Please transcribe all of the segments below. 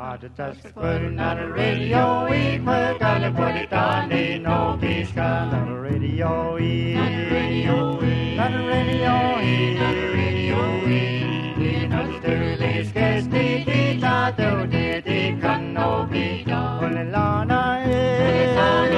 Just putting on the radio, we put on the body down, ain't no peace on the radio, on the radio, on the radio, you know the dirty scarce the ta do the can no be done. When the lana is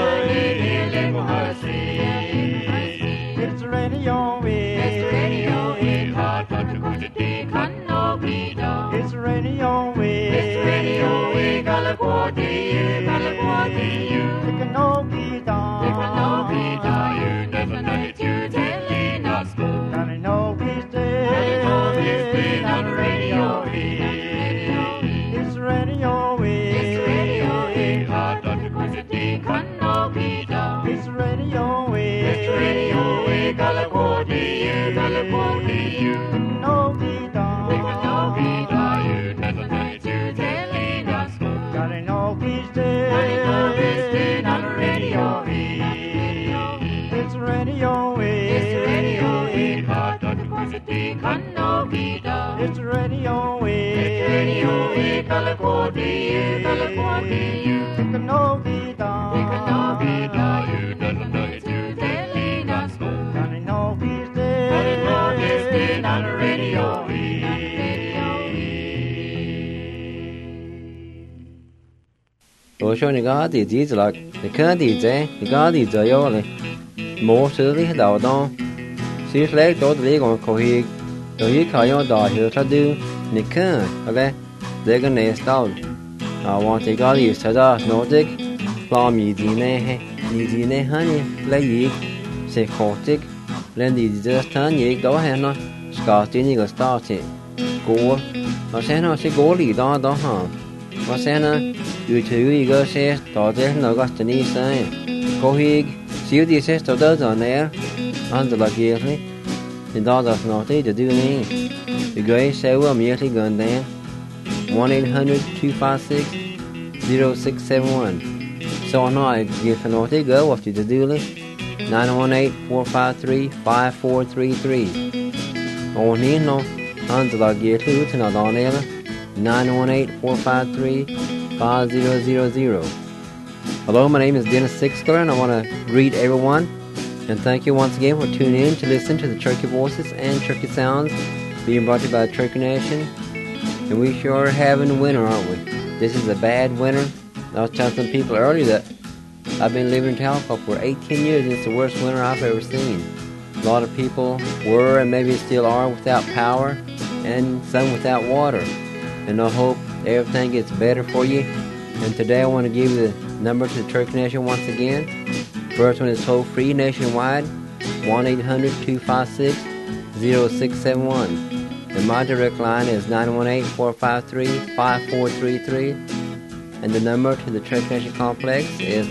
it's the radio, it's the radio, hard to go to the can no be done. It's the radio, it's the radio, California, California, it can no be done. It can no be done. You never know it, you telling us good. Can it no be still? Can it no be still on the radio? It's the radio, it's the radio, hard to go to the can no be done. It's the radio, it's the radio, California, California, it can no be done. It can no be done. You never know it, you telling us good. Can it no be still? Can it no be still on the radio? It's the radio, it's the radio, hard to go to the can no be done. It's the radio, it's the radio, California, California, it can no be done. It can no be done. You never know it, you telling us good. Can it no be still? Can it no be still on the radio? Tôi cho những cái gì chỉ là những cái gì thế, những cái gì giờ yo này, một sự lý đầu đó, sự lấy tôi lý còn có hi, tôi khai yo đó hiểu thật đúng, những cái là để cái này sao, want cái gì sao đó, nó thích, làm gì này hay lấy gì, sẽ khó thích, lên gì giờ thằng gì đó hay nó, cả chuyện cái sao thế, cố, nó sẽ cố lý đó hả, và sẽ nóอยู่ถืออีกเสียต่อเจ้าหน้าก็จะนี่ใช่ก็ฮีสิ่งที่เสียต่อเจ้าหน้าอันตรายเกี่ยวนี่ที่ต่อจากหน้าที่จะดูนี่อีกเสียว่ามีที่เงินเดือน 1-800-256-0671 so หน้าเกี่ยวกับหน้าที่เกิดว่าจะดูเลย 918-453-5433 วันนี้น้องอันตรายเกี่ยวกับที่หน้าตอนนี้ละ 918-453-5000. Hello, my name is Dennis Sixler, and I want to greet everyone and thank you once again for tuning in to listen to the Turkey Voices and Turkey Sounds being brought to you by Turkey Nation. And we sure are having winter, aren't we? This is a bad winter. I was telling some people earlier that I've been living in Talca for 18 years, and it's the worst winter I've ever seen. A lot of people were and maybe still are without power, and some without water. And I hope everything gets better for you. And today I want to give you the number to the Turkey Nation once again. First one is toll free nationwide, 1-800-256-0671. And my direct line is 918-453-5433. And the number to the Turkey Nation Complex is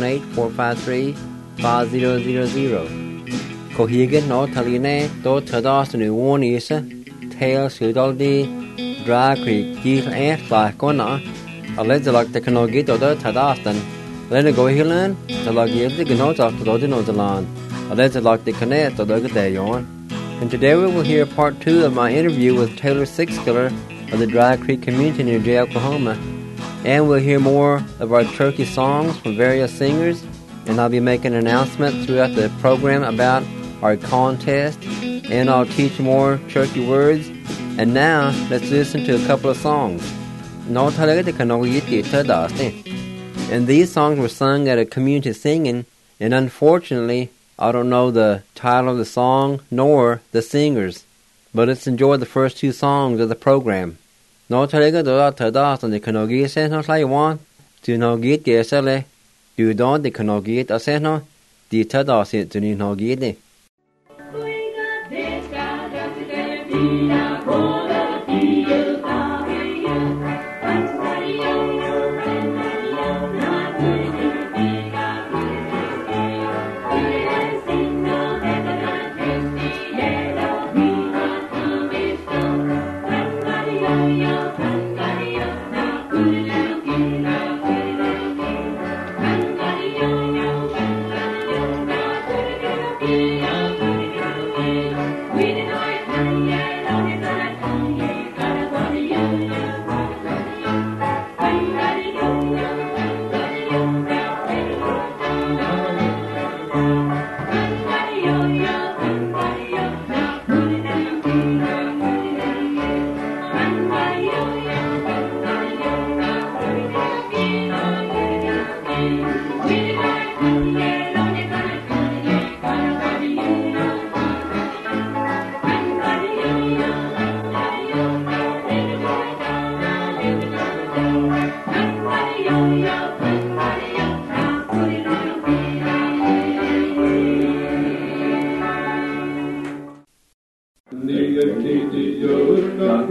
918-453-5000. Kohigan no taline do tadas nu warnisa, tail sudaldi. Dry Creek, Gil and Fly, Gona, a letter like the canoe get other Tadastan. Let it go hillan, the log yield the gnotes after the Dino land, a letter like the connect or the day on. And today we will hear part 2 of my interview with Taylor Sixler of the Dry Creek community near Jay, Oklahoma. And we'll hear more of our turkey songs from various singers, and I'll be making an announcement throughout the program about our contest, and I'll teach more turkey words. And now, let's listen to a couple of songs. And these songs were sung at a community singing, and unfortunately, I don't know the title of the song nor the singers. But let's enjoy the first 2 songs of the program.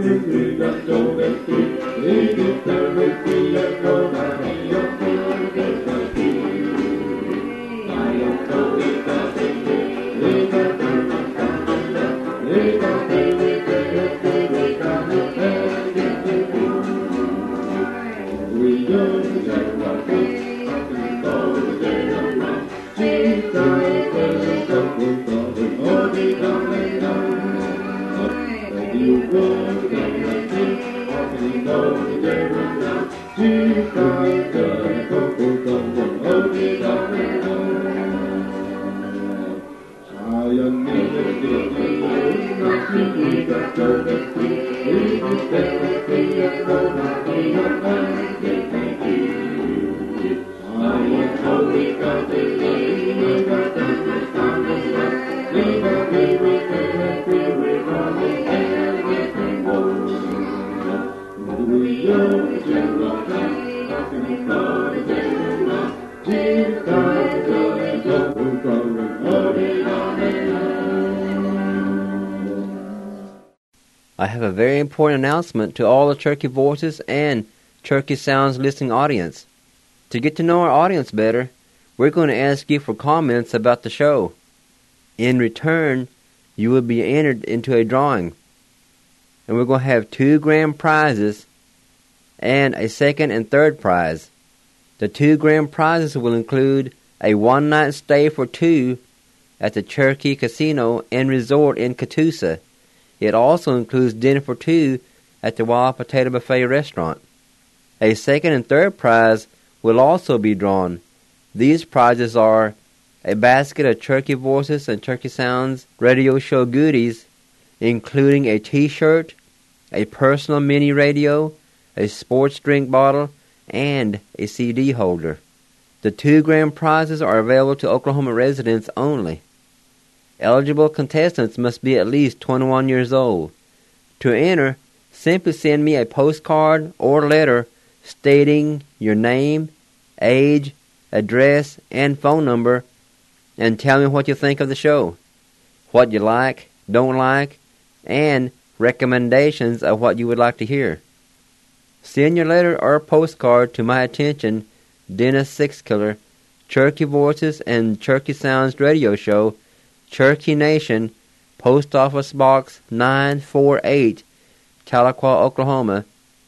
I have a very important announcement to all the Cherokee Voices and Cherokee Sounds listening audience. To get to know our audience better, we're going to ask you for comments about the show. In return, you will be entered into a drawing. And we're going to have 2 grand prizes and a second and third prize. The 2 grand prizes will include a one-night stay for 2 at the Cherokee Casino and Resort in Catoosa. It also includes dinner for 2 at the Wild Potato Buffet restaurant. A second and third prize will also be drawn. These prizes are a basket of Cherokee Voices and Cherokee Sounds radio show goodies, including a t-shirt, a personal mini radio, a sports drink bottle, and a CD holder. The 2 grand prizes are available to Oklahoma residents only. Eligible contestants must be at least 21 years old. To enter, simply send me a postcard or letter stating your name, age, address, and phone number, and tell me what you think of the show, what you like, don't like, and recommendations of what you would like to hear. Send your letter or postcard to my attention, Dennis Sixkiller, Cherokee Voices and Cherokee Sounds radio show, Cherokee Nation, Post Office Box 948, Tahlequah, Oklahoma,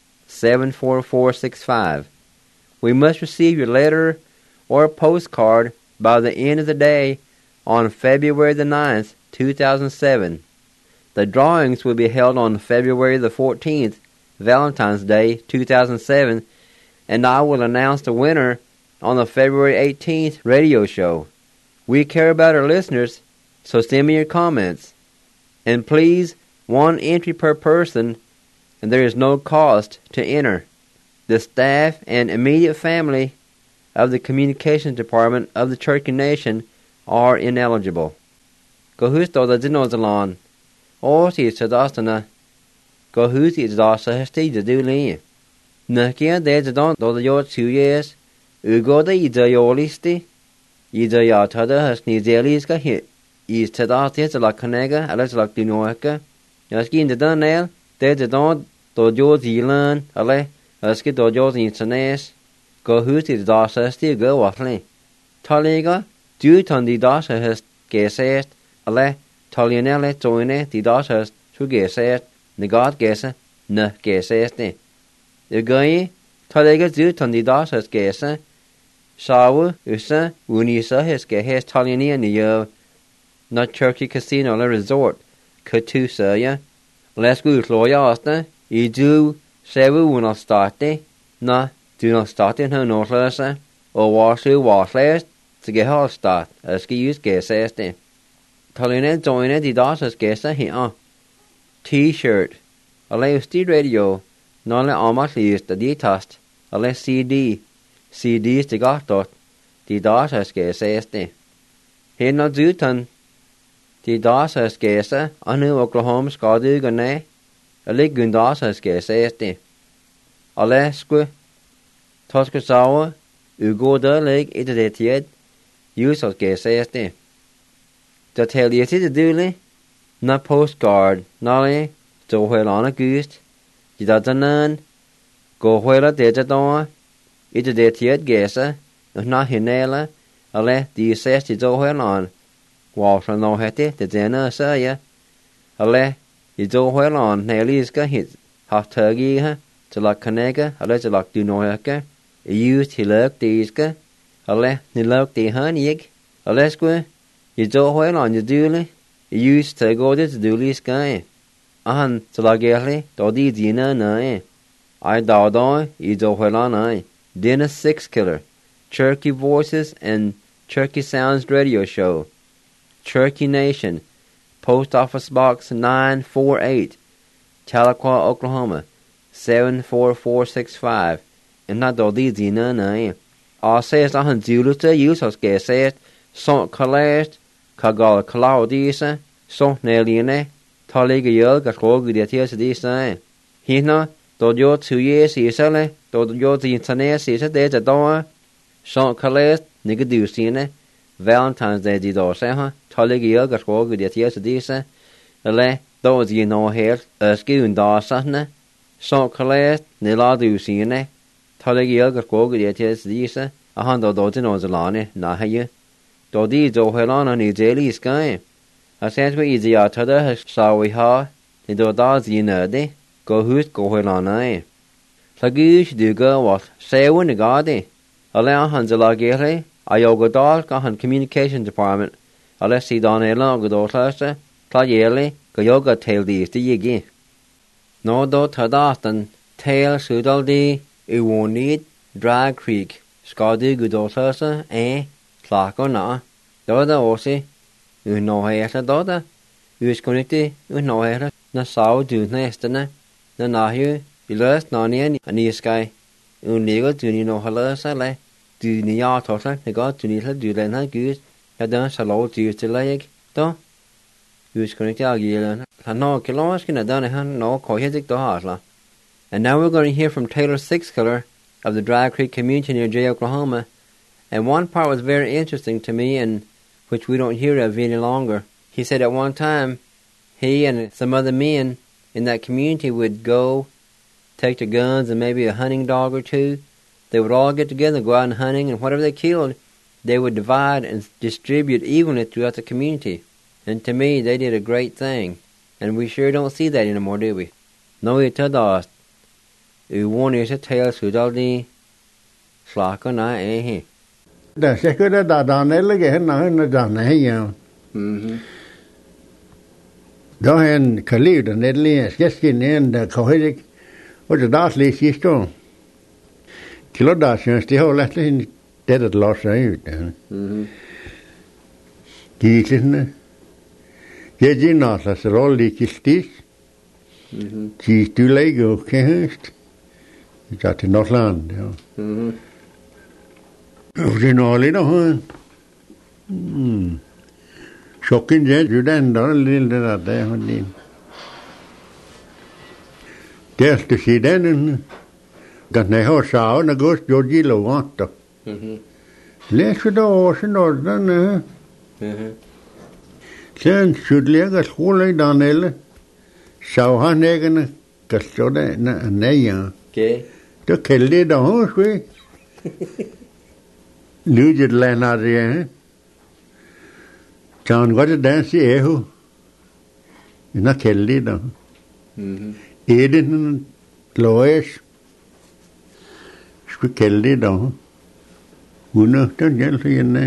74465. We must receive your letter or postcard by the end of the day on February the 9th, 2007. The drawings will be held on February the 14th, Valentine's Day, 2007, and I will announce the winner on the February 18th radio show. We care about our listeners, so send me your comments. And please, 1 entry per person, and there is no cost to enter. The staff and immediate family of the Communications Department of the Cherokee Nation are ineligible. Gohusto the Dinozalon, Orsi Sadastana, Gohusi Dasa Hesti the Dulin. Nakia de Don do the Yort 2 years, Ugo the Idayolisti, Idayatada has Nizeliska hit. Is Tadastis la Canega, Alex la Dinoaka, Yaskin the Dunnail, de Don do Zealand, Ale, Aski do in Sanes, Gohusi Dasa still go waffling. Taliga, Duton the Dasa has guessed, Ale, Talianelle joine the Dasa to guess, the God guess, no guess. The guy, Taliga Duton the Dasa has guess, Shawu, Usa, Unisa has guessed Taliania near. Not Cherokee Casino and Resort, Catoosa, ya. Let's go to Loyasta. You do say we will not start there. No, do not start in her north, or wash you wash last to get her start. As you use guess as there. Talina join the daughter's guess here. T-shirt. A lay steed radio. Not let almost least the detast. A lay CD. CD is the got dot. The daughter's guess as there. Here not Zuton. The Dawson's Gesa, Anu Oklahoma Scaduganay, a Ligun Dawson's Gesa, Alaska, Toscasawa, Ugo the Lake, Idetiad, use of Gesa. The tell you to the dooley, not postcard, nolly, so well on a goose, chỉ ta chân nên cô huê là để cho tôi ít để thiệt ghê sa nó hiện nay là ở đây đi xe chỉ cho huê lòn vào sang nó hết thế để nó sa ya ở đây chỉ cho huê lòn này lý cái hit học thơ gì ha cho là cái cái ở đây cho là từ nói cái use thì lợt tí cái ở đây thì lợt tí hơn nhỉ ở đây cái chỉ cho huê lòn chỉ đưa lấy use thơ gọi để đưa lý cái anh cho là cái này đó đi gì nữa này I đào đó ý cho huê lòn này Dinner Six Killer Cherokee Voices and Cherokee Sounds Radio Show Cherokee Nation Post Office Box 948 Tahlequah, Oklahoma 74465 and not all these in I says I do to use as get said so collect kagal cloudisa so neline talig yel got hog the tears this he no do yo 2 years is ale do yo the internet is there the door so collect nigga do sine Valentine's Day di do say ha talig yel got hog the tears this ale those you know here skiun da sana so collect ne la do sine talig yel got hog the tears this a han do no zalane na haye do di do helana ni daily sky a sense we easy out to so we ha ni do da zina de go hus go helana so gish do go what say when the god ala han zala gere ayoga dal ka han communication department ala si don ela go do classe ta yele go yoga tail di yigi no do tadastan tail sudal di it won't need Drag Creek skadu go do classe Tlaco na doda osi no hera doda us connecti no hera na sao du nestana na nahu ilas nanian ani sky unigo du ni no hala sale du ni ya tosa ne go du ni la du len ha gus ya dan salo du te like to us connecti agila no kilos kina dan han no ko hedik to hasla. And now we're going to hear from Taylor Sixkiller of the Dry Creek community near Jay, Oklahoma. And one part was very interesting to me, and which we don't hear of any longer. He said at one time, he and some other men in that community would go, take their guns and maybe a hunting dog or two. They would all get together, go out and hunting, and whatever they killed, they would divide and distribute evenly throughout the community. And to me, they did a great thing. And we sure don't see that anymore, do we? No, we tell us. We want to tell us who does slack on that, Da sekere da danelle gehen na danne ja. Da hen kalid og nedlige skeskin en da kohedik og da dasli sisto. Kilo da syns det har lätt in det att låsa ut. Giklinne. Gejina så rolli kistis. Du lego kehst. Ich hatte noch land, ja. Originally no. Shocking je judan da lille da hodin. Det är sidan den när har sa och något Georgi Lovanto. Läs då så den. Sen skulle skola Daniel. Så han egen kastode nej. Okay. Då kallade de oss vi. Lujet länare. John got a dance eho. Na kallade de. Eden Lois. Vi kallade de. Hun den hjälper henne.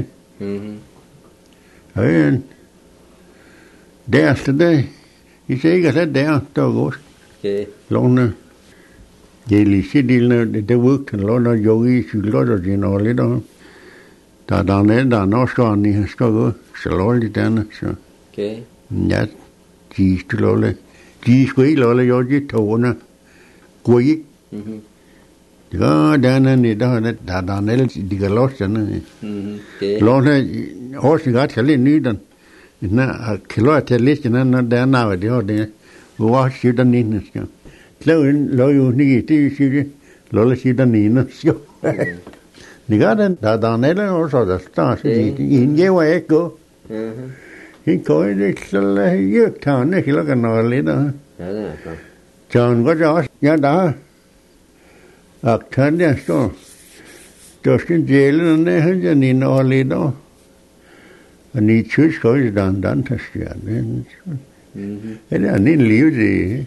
Ja. Det efter det. I säger att det är då går. Okay. Låna. Det lyser det work låna yogi skulle då gina lite. Da nå skal ni skal gå. Så låt den så. Okay. Ja. De skulle låle yogi tårna. Gå i. Ja, den ni da de galoserne. Okay. Låna også gat hele nyden. Na kilo til listen der nav det har det. Hvor siden ni skal. Lo jo ni det siger. Lolle siden ni skal. Ni gør den der nede og så der står så en jeg var ikke gå. En køj det så jeg tager ikke lukker noget lidt. Ja, det er John có cho nhà đã thân đấy số cho xin dễ lên này hơn cho nên nó lấy đó anh đi chửi khỏi đàn thật sự nên cái này nên liều gì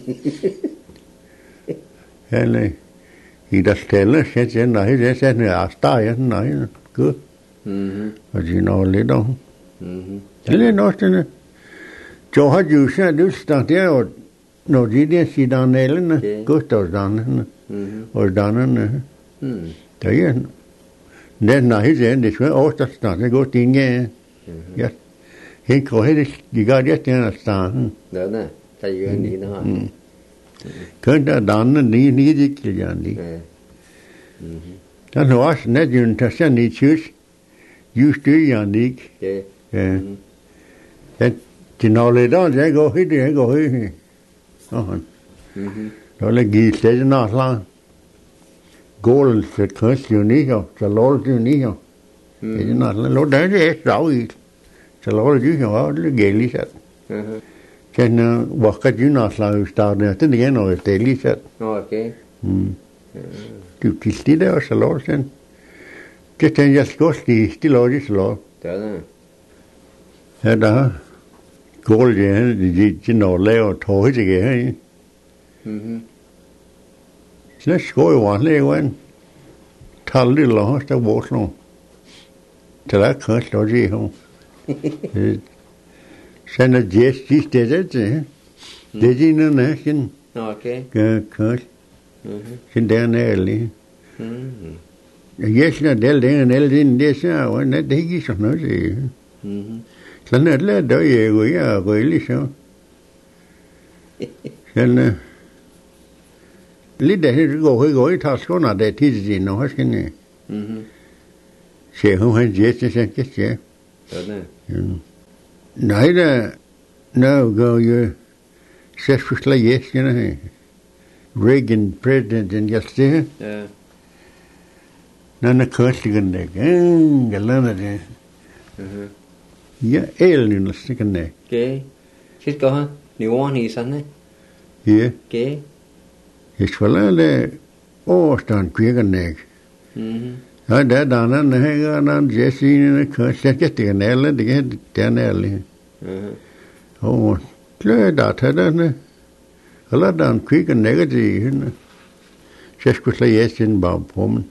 cái này thì đặt tiền là sẽ nói sẽ nói ta nói cứ gì nó lấy đó cái này nó thế này cho họ dù sao được start theo nó chỉ để xí đàn này lên cứ tao đàn nữa ở đàn nữa thấy nên nói gì để cho ở tất cả cái có tiếng nghe hiện có hết đi ra đi tiếng là sao đó nè thầy cái gì đó cái đó đàn nó ní gì cái gì đó nó nét dùng thật sự ní chút used toอย่างนี้chỉ nóiเลยđóจะก็ให้ได้ก็ให้đó là gì sẽ nó là gold sẽ khởi sự ní không sẽ lỗ sự ní không thì nó là lỗ đấy thì rõ gì sẽ lỗ chứ không là ghê lý sát cho nên hoặc cái chuyện nó là start này tức là nó là lý sát ok tu tí đó sẽ lỗ sen cái chuyện just có tí lỗ chứ lỗ đó nè thế đó gold gì chỉ nó leo thôi chứ cái let's go one lay one thal đi lo ta bộ luôn thế là khởi lo gì không sẽ nó dễ chỉ để để gì nữa nè xin ok cái khởi xin để này đi yes là để để sao nó để gì sao nó gì lần này là đợi rồi lý sao nên lý để gọi thao số nào để thi gì nó hết cái này sẽ không hay dễ sẽ cái sẽ nãy là nó gọi sẽ xuất là yes cái này Reagan president and yesterday nó khởi sự cái này cái lần này yeah alien là cái này cái chết có hả nhiều anh thì sẵn đấy yeah cái Isvalale ostan kviganeg. Ja, det danan heganan Jessin kössäkettiganelle dige tänelle. Oh, klöda tädane. Alla dan kviganegati. Seskusla Jessin bapom.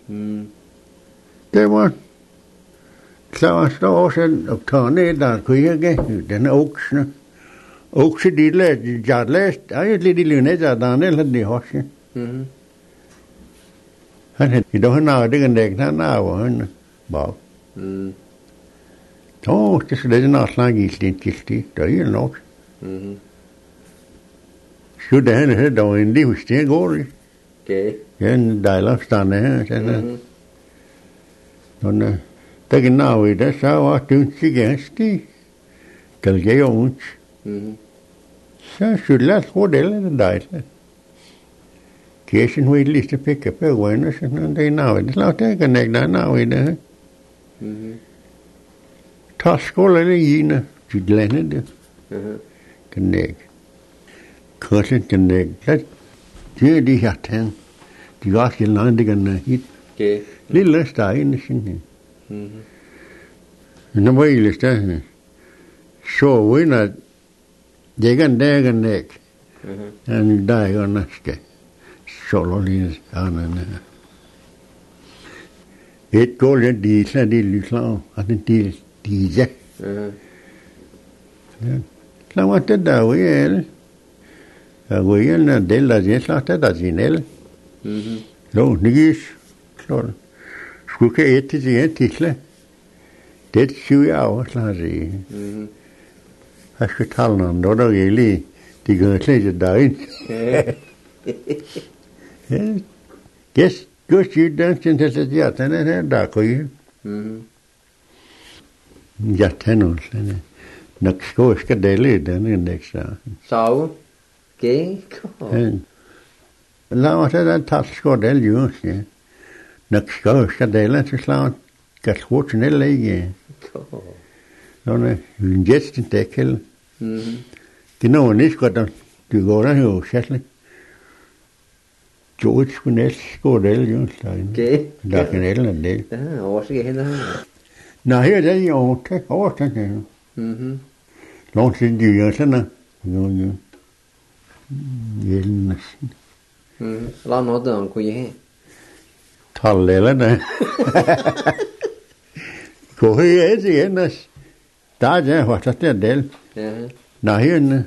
Det var klart då sen upptagna där kvigage den oxna. Också de jag läst, jag lite lune jag Daniel hade hört. Han hade idag när det kan det när han bara. Då det skulle det nåt slag i slintilti, det är nog. Så det här då en livsstil går. Okej. En dialog stannar sen. Då det kan nå det så att du sig sti. Kan jag ju så skulle jag få det där. Kesen vill lite picka på vägen så det nå det låt det kan jag nå det. Ta skolan i ina tydligen det. Kan jag. Kursen kan jag. Det de har tänkt. De var ju landiga hit. Okej. Lilla stein sin. Nu var ju lite så vinna det kan det. En dag och nästa. Sololin anan. Ett går det dit så det lyssnar att det dit. La vart det väl. Väl när det la det slata det sinel. Då nigis. Klart. Skulle ett till ett till. Det 20 år slari. Jag ska tala om då gäller det går inte där in. Yes, just you don't inte så jag tänker det där koj. Jag tänker sen. Nästa ska dela den nästa. Så. Okej. La oss säga att tas ska del ju. Nästa ska dela så slå kan svårt snäll läge. Då när just inte täckel. Det nå ni ska då du går der jo sætlig. George Gunell går det jo stein. Okay. Der kan eller det. Ja, også ikke hen der. Nej, her er jo til overstand. Mhm. Langt siden de gør sådan noget. Hjelnes. Mhm. La noget der kunne jeg. Tal eller der. Gå her til hendes. Der er hvad der del. Ja. Nej, her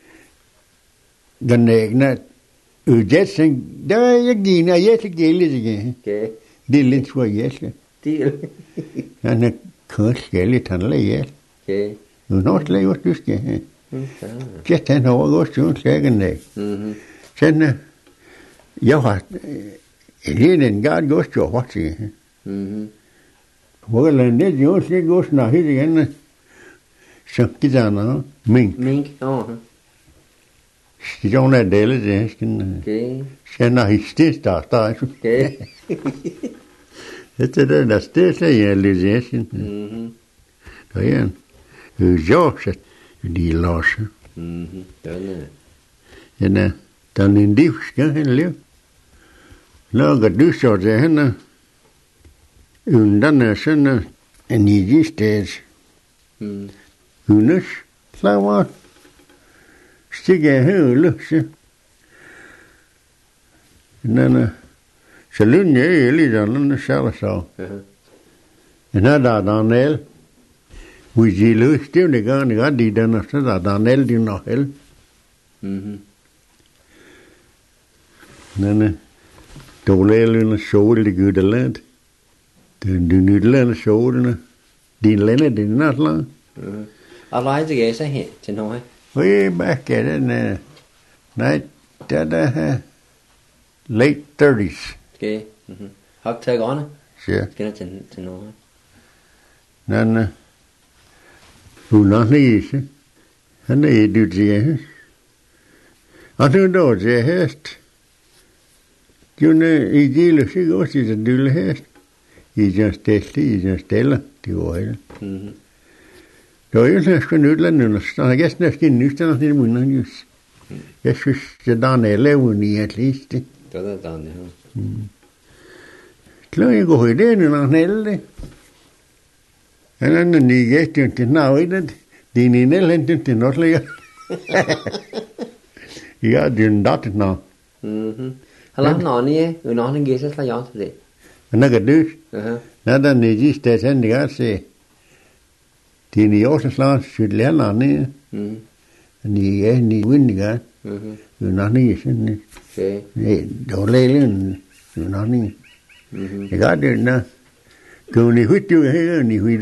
den egne udjetsen. Der er jeg gina, jeg til gælde det. Okay. Det er lidt for jæske. Deal. Han er kørsgældigt, han lager. Okay. Nu når det laver du skal. Mhm. Gæt han over godt jo slækken af. Mhm. Sådan jeg har hele en gang godt jo hot sig. Mhm. Hvor er det jo slet godt når helt igen. Så gider han mink. Åh. Stijon er det det skal. Okay. Kender historisk der. Okay. Det er der sted jeg lidt sådan. Mhm. Der er en. Jo, så de losse. Mhm. Den Den er en liv skal han leve. Lager du så det henne. Undan er sådan en i sted. Mhm. Hundes slaver. Stikker høle. Den så lønne er lidt andet selv så. Ja. Den der Nel. Vi løs det gør de den så der Nel de nok hel. Mhm. Den dolelene sol de gode land. Den nydlende solene. Din lande din natla. Mhm. Allerede det gav sig hen til noget. Way back at in night that late 30s. Okay. Mhm. Har du taget gående? Ja. Skal jeg til noget? Den hun har lige han er du det. Og nu då det hest. June i gilde sig også det dylle hest. I just stille det var hele. Mhm. Jo, jeg skal nødlande, så jeg skal nyste til munden just. Jeg synes, det der er lavet i at least. Det er der det her. Klar, jeg går i det, når han det. Han er en ny gæst, det er noget, det er en elend, det er noget læger. Ja, det er en datter nå. Mhm. Har du noget nye? Du har en gæst, så jeg til det. Han er gødt. Aha. Når der er nye sted, han er godt se. Det er en i årsaslag, så det er lærerne. Mhm. Ni er ni vindiger. Mhm. Du er nok ikke sådan. Okay. Nej, det var lægen. Du er nok ikke. Mhm. Jeg gør det, når. Gå ni hvidt, du er her, ni hvidt.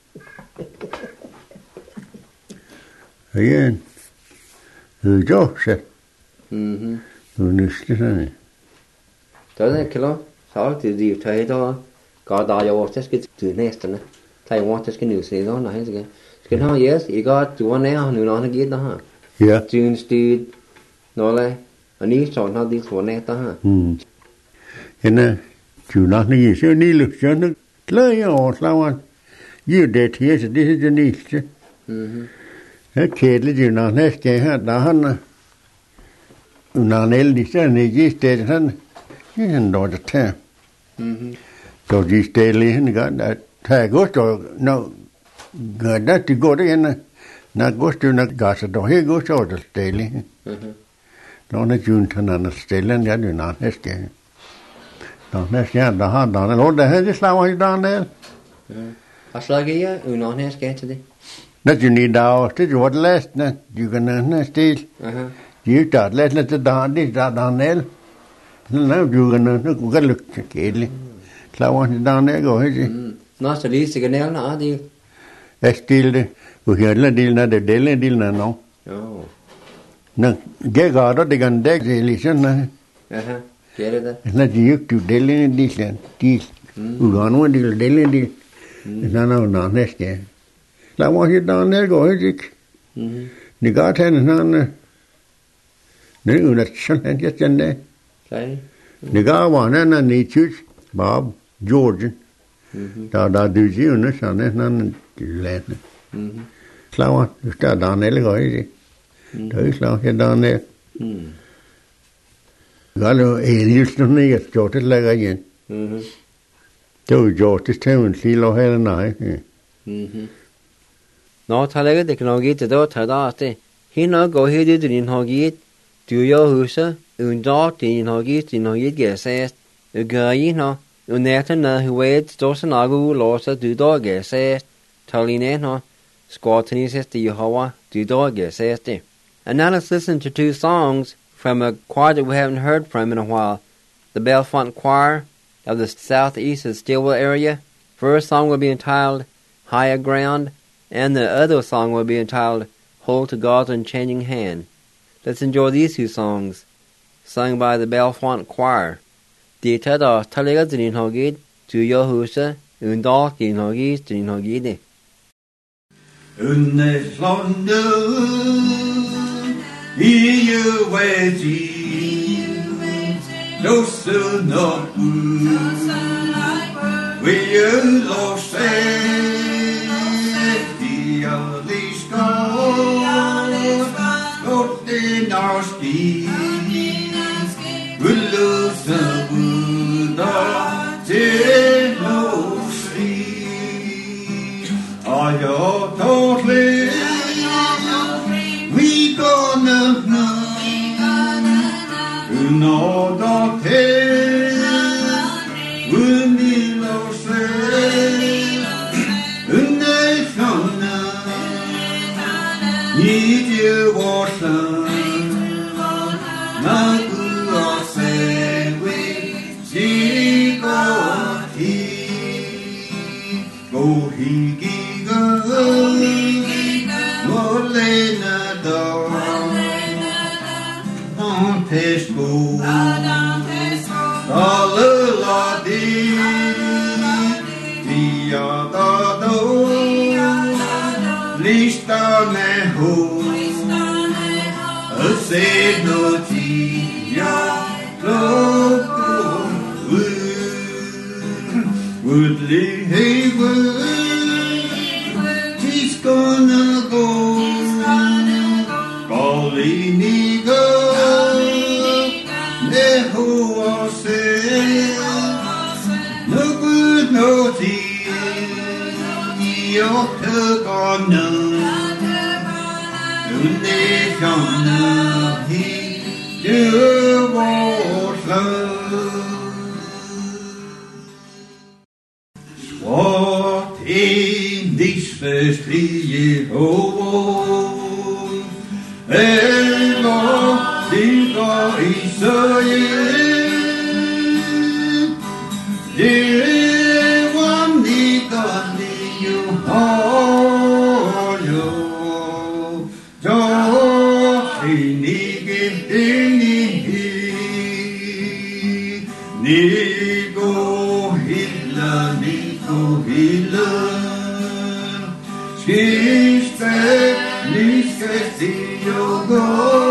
Og ja, det er jo så. Mhm. Du er næste sådan. Det er klar. Så det er taget der. Går der jo også skal til næste. Tager jo også skal nu se der, når han skal. Skal han yes, I got du var nær nu når han giver der her. Ja. June sted. Nåle. Og ni så når de var nær der her. Hende, du er nok ikke så ni løsjønne. Klar jeg overslager. Giv det til, så det er det næste. Mhm. Det er kedeligt, du nok næste her, der han er. Når han ældre, så er han ikke i stedet, han er en lort at tage. Mhm. Så de stille hende godt, at tage godt, og når gør det, det går det hende. Når godt, du nok gør sig, dog helt godt, så er det stille. Mhm. Når han er jun til en stille, det er det nok næste. Når næste, ja, der har der, og der havde det slager i dagen der. Og slager jeg, når han skal til det. Når du lige der, det er jo det læste, du kan næste. Aha. De er der, læste til der, det er der næl. Nå, du kan kunne lukke kedeligt. Slager i dagen der går ikke. Nå, så lige til kanalen er det. Jeg stille, og hele delen af det delen delen af nå. Jo. Nå, jeg gør det kan det er ligesom, Aha. Gør det det? når de ikke du delen delen, de ugangen delen. Nå, nå, næste. Slager i dagen der går ikke. Mhm. Det gør han sådan. Nej, under sådan jeg sådan. Sej. Det gør var han i Tysk, Bob, George. Mhm. Der du siger sådan land. Mhm. Slager, du skal der alle går ikke. Der er slager der Galo enilsen nej att jag till lägga igen. Då jag till stämmen silo hela nej. Nå talega det kan git det tada att hinna gå hit din hagit du jag husa undar din hagit gäsest gayna och nätterna huet står snagu låsa du dag gäsest talinena skottenis det Jehova du dag gäsest. And now let's listen to two songs from a choir that we haven't heard from in a while. The Bellefonte Choir of the southeast of Stillwell area. First song will be entitled Higher Ground, and the other song will be entitled Hold to God's Unchanging Hand. Let's enjoy these two songs, sung by the Bellefonte Choir. Dita da talega din hagid tu Jehusa undar din hagid. Unne slånde i juveji låsen upp vi låse dialiska låt dinaski låse buda till låsri ayo totally we gonna know the pain when we lost in the sun need you water now you are say we see God go he go Molena do Pesco Alala di Dia do Lista neho Se no tia Loco Woodley Hayward He's gonna go Golly go Neho say No good no tea Yo took on no They gonna he do was What in this first three Ego diga Israel Devan diga niu holyo Nigo hilla Skiste Yogo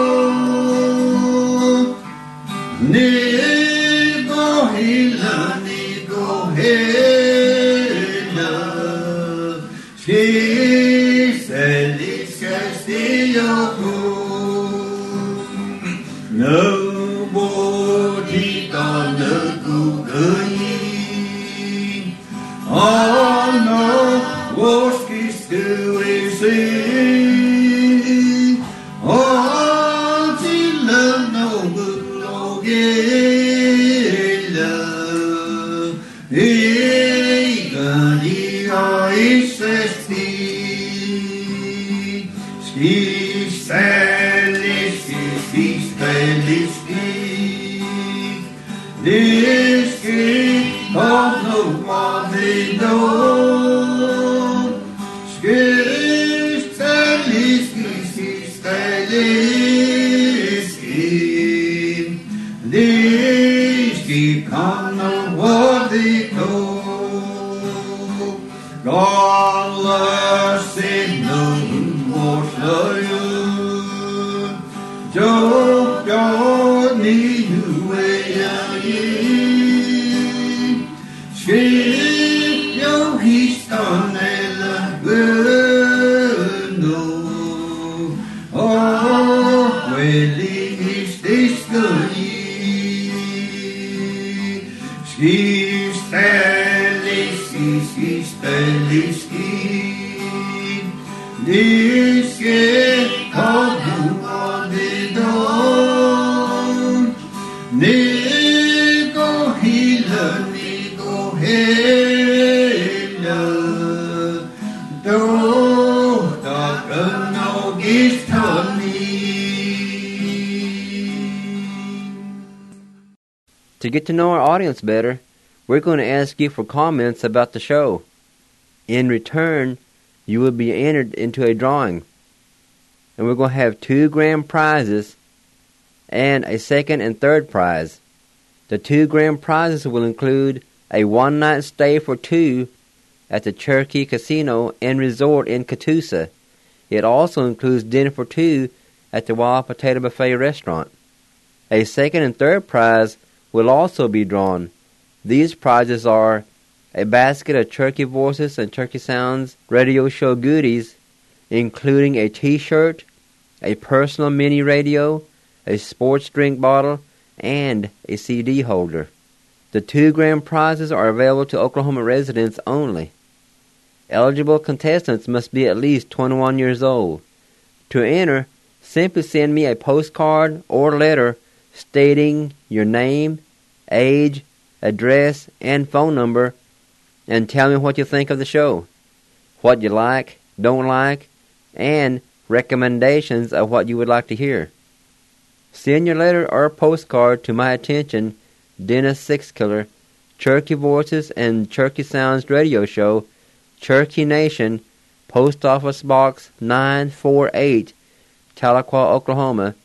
Nigo hilla Skiste Yogo Nobody gonna go Oh no, what's this doing? Oh, till love no good love, love. Hey, gani is a ski, this ski, oh no, what they know. Ski, come no, what they know. God said no, what Joe, need you way Skip your histon eller no. Oh, well, To get to know our audience better, we're going to ask you for comments about the show. In return, you will be entered into a drawing. And we're going to have 2 grand prizes and a second and third prize. The 2 grand prizes will include a one-night stay for 2 at the Cherokee Casino and Resort in Catoosa. It also includes dinner for 2 at the Wild Potato Buffet restaurant. A second and third prize will also be drawn. These prizes are a basket of Cherokee Voices and Cherokee Sounds radio show goodies, including a t-shirt, a personal mini radio, a sports drink bottle, and a CD holder. The 2 grand prizes are available to Oklahoma residents only. Eligible contestants must be at least 21 years old. To enter, simply send me a postcard or letter stating your name, age, address, and phone number, and tell me what you think of the show, what you like, don't like, and recommendations of what you would like to hear. Send your letter or postcard to my attention, Dennis Sixkiller, Cherokee Voices and Cherokee Sounds Radio Show, Cherokee Nation, Post Office Box 948, Tahlequah, Oklahoma,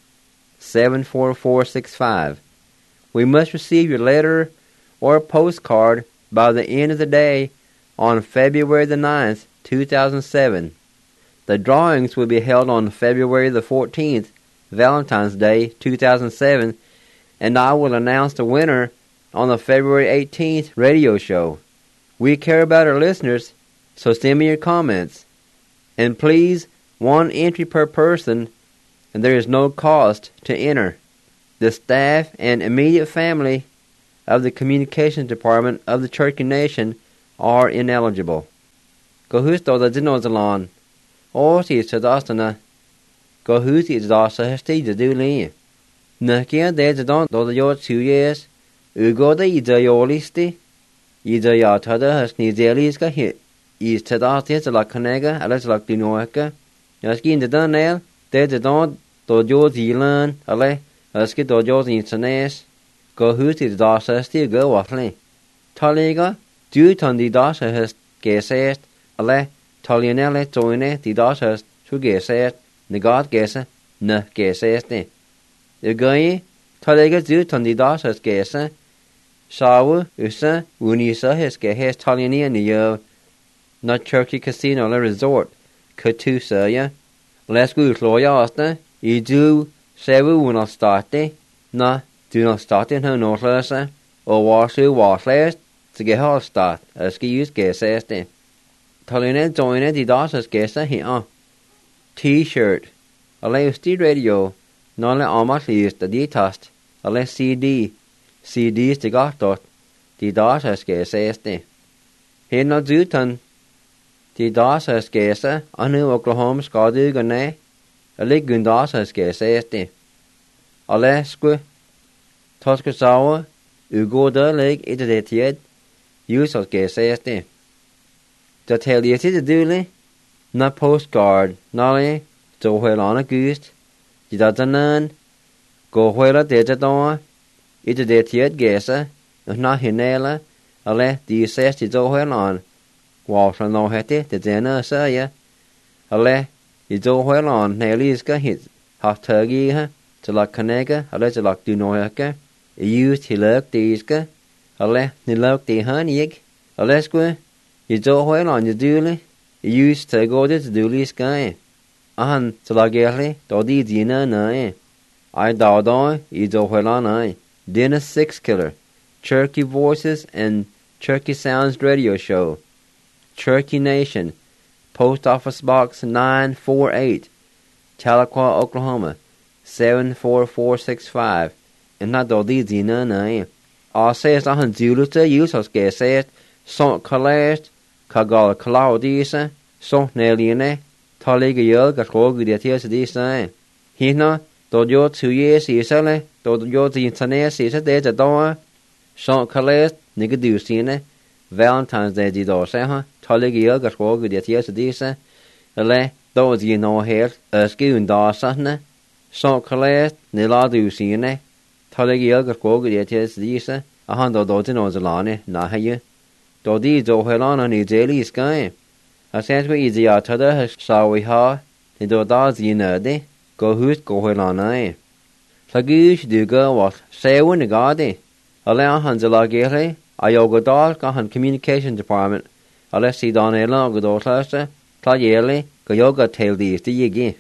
74465. We must receive your letter or postcard by the end of the day on February the 9th, 2007. The drawings will be held on February the 14th, Valentine's Day, 2007, and I will announce the winner on the February 18th radio show. We care about our listeners, so send me your comments. And please, 1 entry per person, and there is no cost to enter. The staff and immediate family of the Communications Department of the Cherokee Nation are ineligible. Go husto da dinozalan. Orti sadastana. Go husti dasa hesti da duli. Nakia de don do the yort 2 years. Ugo da ida yolisti. Ida yatada has nizeliska hit. Is tadastia la canega, alas la dinoaka. Yaskin the dunel, de don do jo zealand, ale. Aski do jo internes. Go husti dasa sti go waffle. Taliga, du ton di dasa has gesest, ale. Talianelle joine di dasa su gesest, negad gesa, na geseste. The guy, Taliga du ton di dasa has gesa. Shawu, usa, unisa has gehes Taliania niyo. Not Cherokee Casino la Resort, Catoosa ya. Let's go Floya asta, I do sevu will not start day. Na, do not start in her northlessa, or washu washless, to get her start, as she use guess este. Talina join the daughters guess here. T-shirt, a lay steed radio, non le almost used the detast, a lay CD, CDs the got dot, the daughters guess este. Here not zuton, the daughters guess, anu Oklahoma skadu gane. A lig gundasa skes este. Alesque Toscasawa, Ugo da leg ita de tied, use of skes este. The tell you to dule, na postcard, nale, so well on a goose, Jidatanan, go where de jadon, ita de tied gesa, na hinela, ale, the assessed is so well on. Walsh no hete, the zena saya, ale. I do well on Neliska hit half turkey to like Canega, a letter like Dunoyaka, a used he lurk the iska, a le ni lurk the honeyig, a lesque, you do well on your duly, you used to go to duly sky. Ahan to like early, do the dinner nae. I dawdon, you do well on I. Dinner Sixkiller, Cherokee Voices and Cherokee Sounds Radio Show, Cherokee Nation. Post Office Box 948, Tahlequah, Oklahoma, 74465. And not all these, says ahan ziuluste use ge says son kalest kagal claudisa son neline talige yel gatrogu de ties disa hina do yo 2 years isale do yo the internet is de da son kalest nigedusine Valentine's Day di do se ha talige yel gatrogu de ties disa le do the no her skun da sahne son kalest niladusine talige yel gatrogu de ties disa ahan do no zalane na haye do di do helana ni daily sky a sense we easy atada sawi ha ni do da zinade go hus go helana sagish du go was sewin gade ala hanzala gere ayoga dal ka han communication department ala si don ela go do classe tayele go yoga tail these the yigi.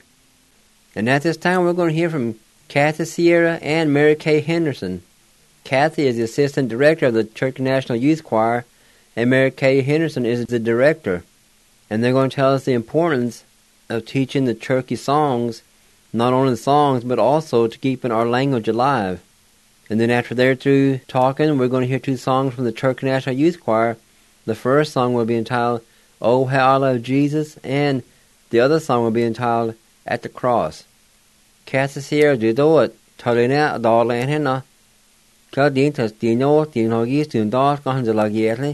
And at this time we're going to hear from Kathy Sierra and Mary Kay Henderson. Kathy is the assistant director of the Cherokee National Youth Choir, and Mary Kay Henderson is the director. And they're going to tell us the importance of teaching the Cherokee songs, not only songs, but also to keeping our language alive. And then after they're through talking, we're going to hear 2 songs from the Cherokee National Youth Choir. The first song will be entitled, Oh, How I Love Jesus, and the other song will be entitled, At the Cross. Kathy Sierra do it, Tarina, Darlene, Henna. Claudine tas dino dinogis dun dark on the lagiere,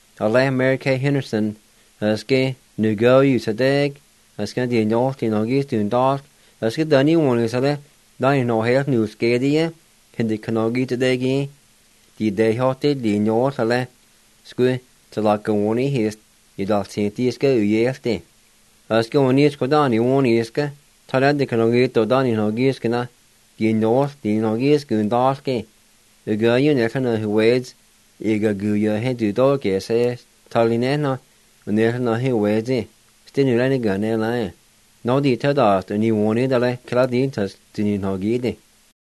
a Mary Kay Henderson, as gay nugo you sadeg, as can dino dinogis dun dark, as get done one is a dying no hair new skadia, can the canogi today, the day hoted dino tale, sque to like a one his, you don't see this go yesterday. As go on is godani one iska, tala the canogi to dani no giskina, dino dinogis gun dark. The girl you never who waits, eager goo your head to dog, says, Talinena, and never know who waits it. Still, you let it go near line. No detail that, and you wanted the like Claudintas to you know giddy.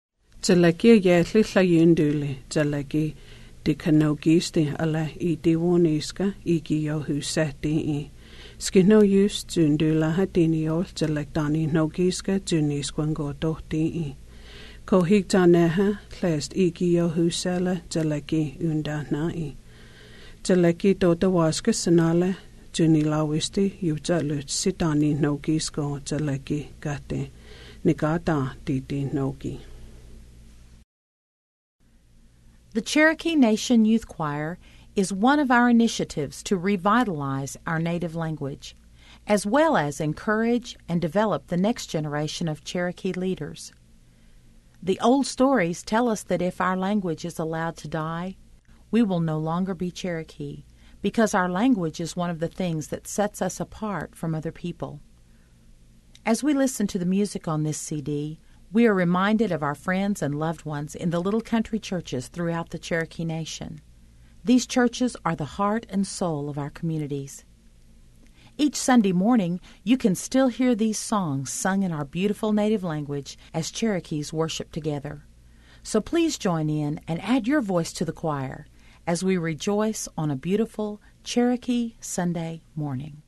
Jalaki yetli layunduli, Jalaki, the canogisti, alla e de woniska, igi yo who set de. Skino use, Jundula hadinio, Jalakdani nogiska, Junis quango dohti. Ko higtaneha, lest igi yo husela, Jalaki unda nai. Jalaki dota waska sanale, Juni lawisti, yujalut sitani nogisko, Jalaki gate, nigata diti nogi. The Cherokee Nation Youth Choir is one of our initiatives to revitalize our native language, as well as encourage and develop the next generation of Cherokee leaders. The old stories tell us that if our language is allowed to die, we will no longer be Cherokee, because our language is one of the things that sets us apart from other people. As we listen to the music on this CD, we are reminded of our friends and loved ones in the little country churches throughout the Cherokee Nation. These churches are the heart and soul of our communities. Each Sunday morning, you can still hear these songs sung in our beautiful native language as Cherokees worship together. So please join in and add your voice to the choir as we rejoice on a beautiful Cherokee Sunday morning.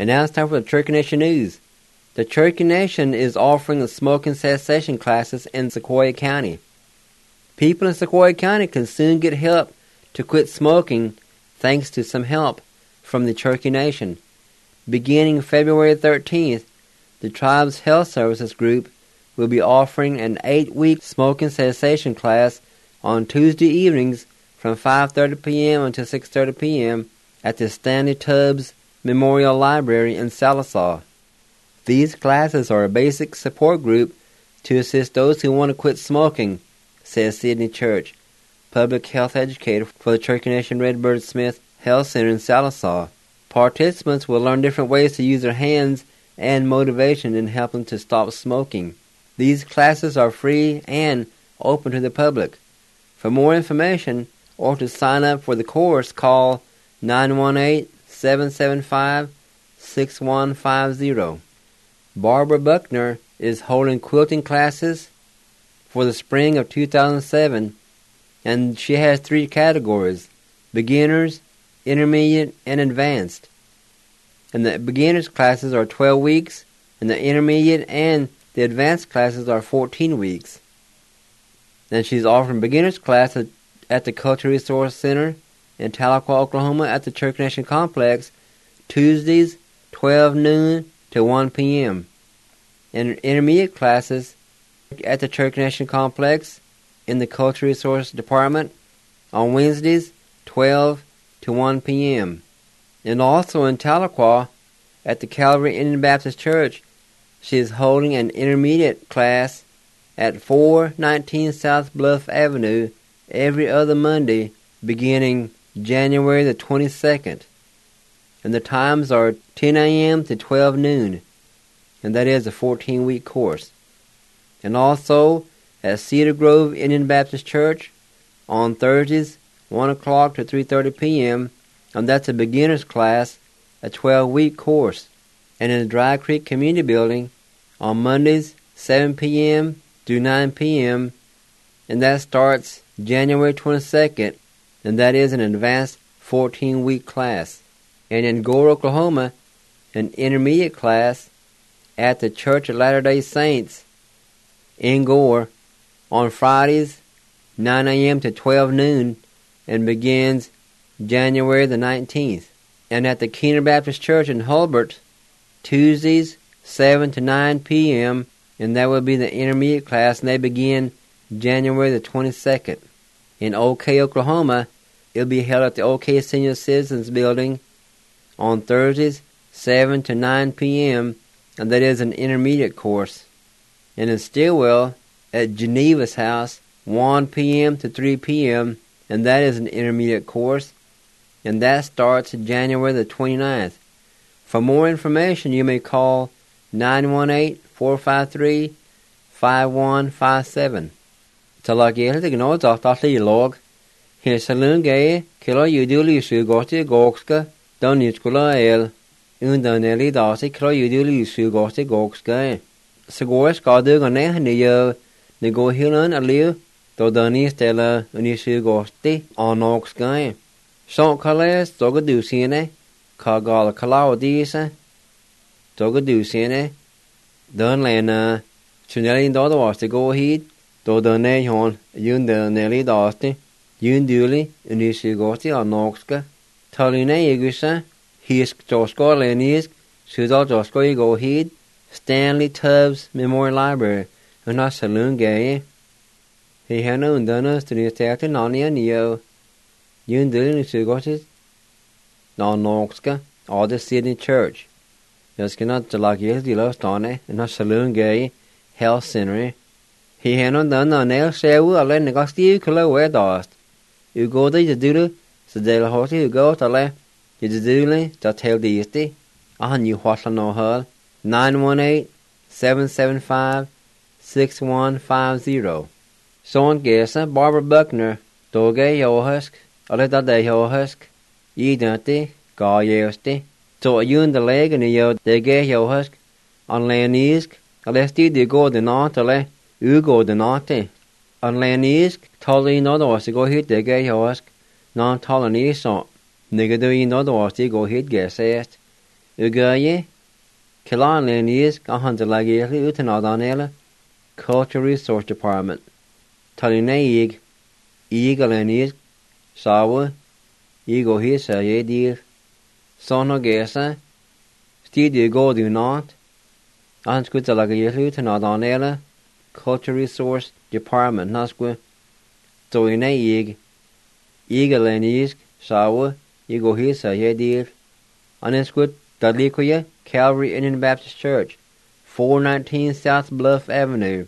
And now it's time for the Cherokee Nation News. The Cherokee Nation is offering the smoking cessation classes in Sequoyah County. People in Sequoyah County can soon get help to quit smoking thanks to some help from the Cherokee Nation. Beginning February 13th, the tribe's health services group will be offering an 8-week smoking cessation class on Tuesday evenings from 5:30 p.m. until 6:30 p.m. at the Stanley Tubbs Memorial Library in Sallisaw. These classes are a basic support group to assist those who want to quit smoking, says Sidney Church, public health educator for the Cherokee Nation Redbird Smith Health Center in Sallisaw. Participants will learn different ways to use their hands and motivation in helping to stop smoking. These classes are free and open to the public. For more information or to sign up for the course, call 918-775-6150. Barbara Buckner is holding quilting classes for the spring of 2007, and she has 3 categories: beginners, intermediate, and advanced. And the beginners classes are 12 weeks, and the intermediate and the advanced classes are 14 weeks. And she's offering beginners class at the Cultural Resource Center in Tahlequah, Oklahoma at the Cherokee Nation Complex, Tuesdays, 12 noon to 1 p.m. And intermediate classes at the Cherokee Nation Complex in the Cultural Resource Department on Wednesdays, 12 to 1 p.m. And also in Tahlequah at the Calvary Indian Baptist Church, she is holding an intermediate class at 419 South Bluff Avenue every other Monday beginning January the 22nd. And the times are 10 a.m. to 12 noon. And that is a 14-week course. And also at Cedar Grove Indian Baptist Church on Thursdays, 1 o'clock to 3:30 p.m., and that's a beginner's class, a 12-week course. And in the Dry Creek Community Building on Mondays, 7 p.m. through 9 p.m., and that starts January 22nd, and that is an advanced 14-week class. And in Gore, Oklahoma, an intermediate class at the Church of Latter-day Saints in Gore on Fridays, 9 a.m. to 12 noon, and begins January the 19th. And at the Keener Baptist Church in Hulbert, Tuesdays, 7 to 9 p.m., and that will be the intermediate class, and they begin January the 22nd. In OK, Oklahoma, it'll be held at the OK Senior Citizens Building on Thursdays, 7 to 9 p.m., and that is an intermediate course. And in Stillwell, at Geneva's house, 1 p.m. to 3 p.m., and that is an intermediate course, and that starts January the 29th. For more information, you may call 918-453-5157. Talagel the gnod of the log. Here's a loon gay, killer you do lisu gotti gokska, don't you skula el. Undanelli dasi killer you do lisu gotti gokska. Segors gadu on a near the go hillen a liu, though Danny Stella unisu gotti on oxka. Son colors, dogadusiene, kagal calaudisa, dogadusiene, done lana, Chunelli dodo was to go heed, do the nehon, yun the nelly dosti, yun duli, unisu gotti on oxka. Taline egusa, hisk josko lenisk, sudo josko go heed, Stanley Tubbs Memorial Library, and not saloon gay. He had no undonas to the theatre nania neo. Yun duli sugotis, non noxka, all the Sydney Church. Just cannot the like yes, the lost on it, and not saloon gay, health center. He had no done on nail shawu, I let negosti color wear dust. You go there to do so they'll horse you go to le, you do to tell the easty. You what no her. 918-775-6150. Son Gesa, Barbara Buckner, Doge Yohusk, Aleta de Yohusk, Yidante, Ga Yosti, so you the leg and you de Ge Yohusk, on Lanisk, Alesti de go de Nantale, Ugo de Nante, on Lanisk, Tolly no was to go hit de Ge Yohusk, non Tolani son, Nigga do you know the was to go hit Gesest. Ugaye, Kilan Lanies, Gahanzalagi, Utanadonella, Culture Resource Department, Talineig, Eagalanis, Sawa, Ego Hisa Yedir, Sono Gesa, Stidi Go do not, Anskutalaga Utanadonella, Culture Resource Department, Nasqua, Talineig, Eagalanis, Sawa, Ego Hisa Yedir, Aniskut, Dadlikoya, Calvary Indian Baptist Church, 419 South Bluff Avenue.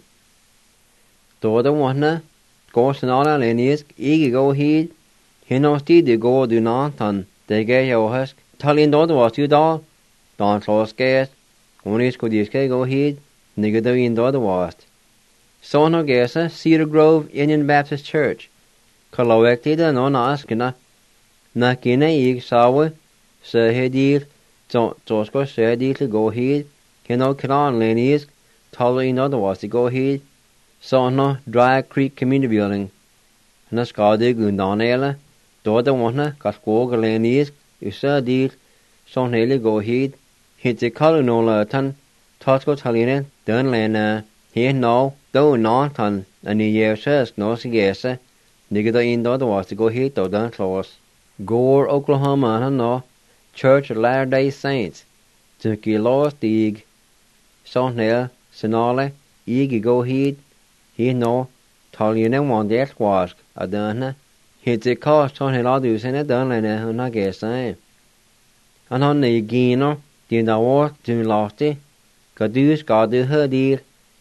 Doda Wana, Gorsanala Lenisk, Igi Go Heed, Hinosti de Go do not on de Gay Ohusk, Tallinn Doda was you doll, Don Close Gas, Onis Kodiske Go Heed, Nigadoin Doda was. Sono Gesa, Cedar Grove Indian Baptist Church, Kalawekti non askina, Nakina Ig Sawa, Sahedir, Josko Sahedir to go heed, Kino Kiran Lenisk, Tallinn Doda was to go heed, Sono Dry Creek Community Building. Na skade Gundonela, Doda Wana, Kaskoga Lenisk, Usadir, Son Haley go heed, hit the Colinola Tan, Tosco Tallinn, Dun Lena, here no, though not on, and the year says no sigesa, Nigga in Doda was to go heed, though done close. Gore, Oklahoma, no, Church of Latter-day Saints, Tuki Lost Dig, Son Hill, Sonale, Igi go heed, he no, Tallinn one der squash, a done, hit the cost on his audience in a done and I guess I. And on the Gino, did the war to losty, Gadus got do her deal.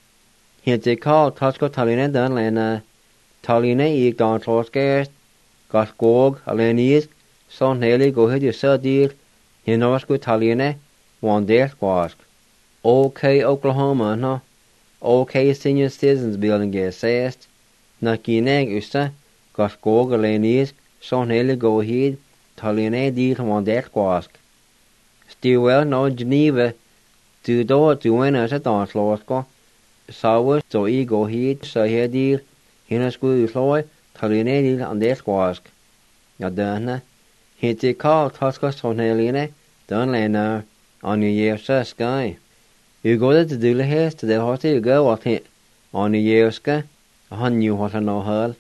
Hit the call, Tosco Tallinn done and Tallinn ig don close gas, got gog, Alenisk, Son Haley go ahead your sir deal, he knows good Tallinn, one der squash. OK, Oklahoma, no. OK Senior Citizens Building assessed. Nakineg Usta, got Gog Alenisk, Son Haley go ahead, Tallinn deal one der squash. Still no Geneva, to do to win as a dance losco. Sawa, so e go ahead, so here deal, Hina school Floy, Tallinn deal on der squash. Yadana, hit the call, Tosca Son Haley, done lena, on your year sky. You go to the Dulahes to the hotel you go with it on the yearska, a hun you what I know her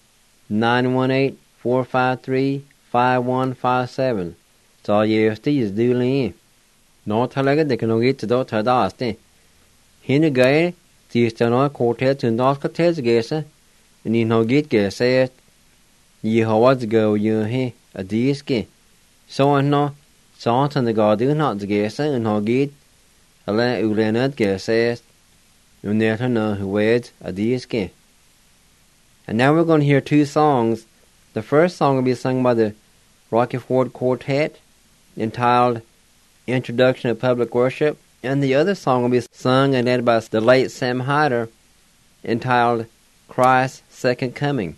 918-453-5157. So years is Dulay. No talaga de can get to dot her dasti. Hina gay, the stano quartet to not cottes gesa, and you no get gesa. Ye howards go you he a diski. So I know, so on the god do not the gesa and no get. Alla ulenad gesest, never know who weds a diski. And now we're going to hear two songs. The first song will be sung by the Rocky Ford Quartet, entitled Introduction to Public Worship, and the other song will be sung and led by the late Sam Hyder, entitled Christ's Second Coming.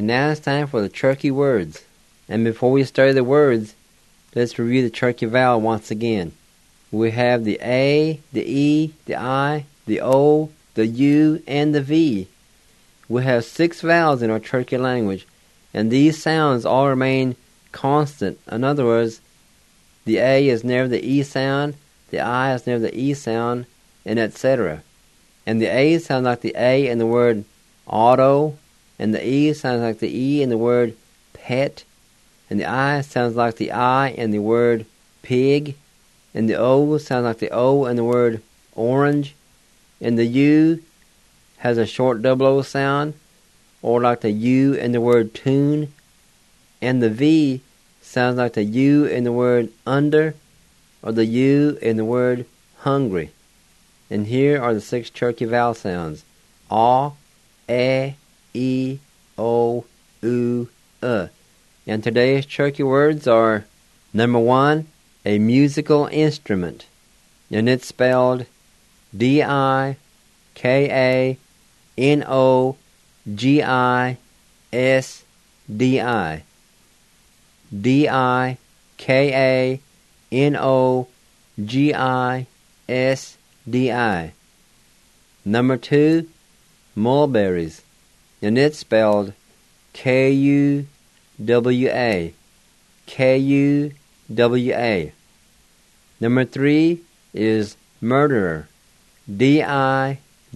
And now it's time for the Cherokee words. And before we study the words, let's review the Cherokee vowel once again. We have the A, the E, the I, the O, the U, and the V. We have 6 vowels in our Cherokee language, and these sounds all remain constant. In other words, the A is never the E sound, the I is never the E sound, and etc. And the A sounds like the A in the word auto, and the E sounds like the E in the word pet, and the I sounds like the I in the word pig, and the O sounds like the O in the word orange, and the U has a short double O sound, or like the U in the word tune, and the V sounds like the U in the word under, or the U in the word hungry. And here are the 6 Cherokee vowel sounds: A, E, O, U, And today's Cherokee words are: number 1, a musical instrument, and it's spelled DIKANOGIST. DIKANOGIST. Number 2, mulberries, and it's spelled KUWA. Number 3 is murderer, DIDAHIHI.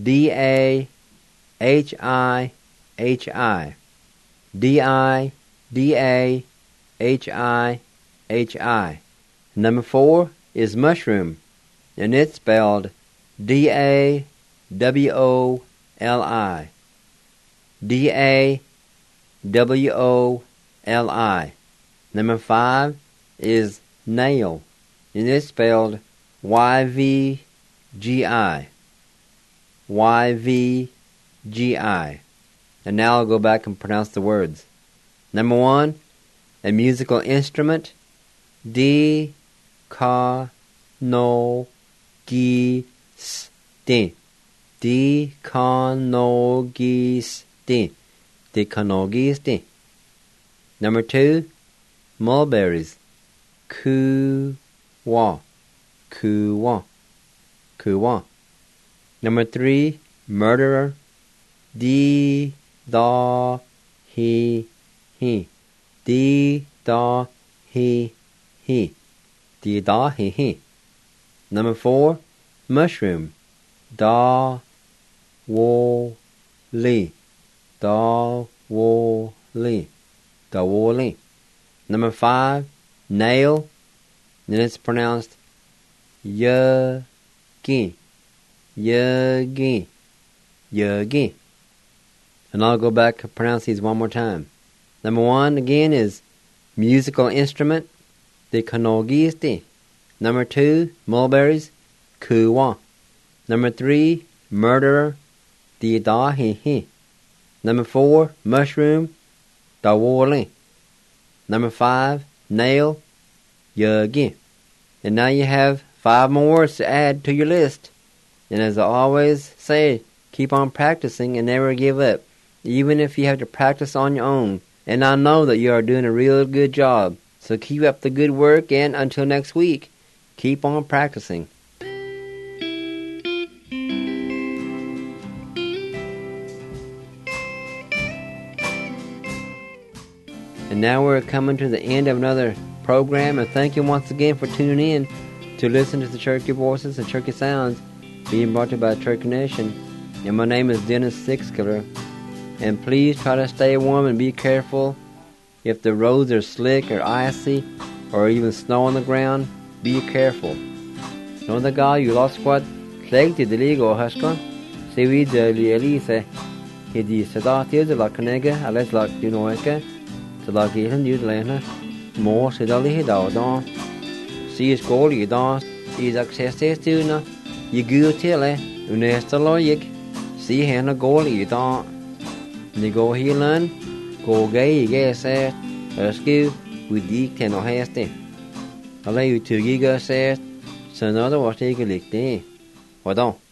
DIDAHIHI. Number 4 is mushroom, and it's spelled DAWOLI. DAWOLI. Number 5 is nail, and it's spelled YVGI. YVGI. And now I'll go back and pronounce the words. Number 1, a musical instrument, DIKANOGIST. DIKANOGIST. Number 2, mulberries, KUWA. Number 3, murderer, DIDAHIHI. DIDAHIHI. Number 4, mushroom, DAWOLI. Number 5, nail, and it's pronounced YUGI. And I'll go back and pronounce these one more time. Number 1 again is musical instrument, DIKANOGIST. Number 2, mulberries, KUWA. Number 3, murderer, DIDAHIHI. Number 4, mushroom, DAWOLI. Number 5, nail, YUGI. And now you have 5 more words to add to your list. And as I always say, keep on practicing and never give up, even if you have to practice on your own. And I know that you are doing a real good job. So keep up the good work, and until next week, keep on practicing. And now we're coming to the end of another program, and thank you once again for tuning in to listen to the Cherokee Voices and Cherokee Sounds being brought to you by the Cherokee Nation. And my name is Dennis Sixkiller. And please try to stay warm and be careful. If the roads are slick or icy or even snow on the ground, be careful. Know the guy you lost what? Sleg to the legal Huskon. See we the Elise. He did Sadat is like Canega, I let like Dunoeka. To like Ethan Udlana. More Sidali Hidao. See his goal you don't. He's access to na. You go till Unesta Loyik. See Hannah goal you don't. You go here learn. Go gay, you guess that. Rescue with the can or hasty. I'll let you 2 gigas said. So another was take a lick day. What on?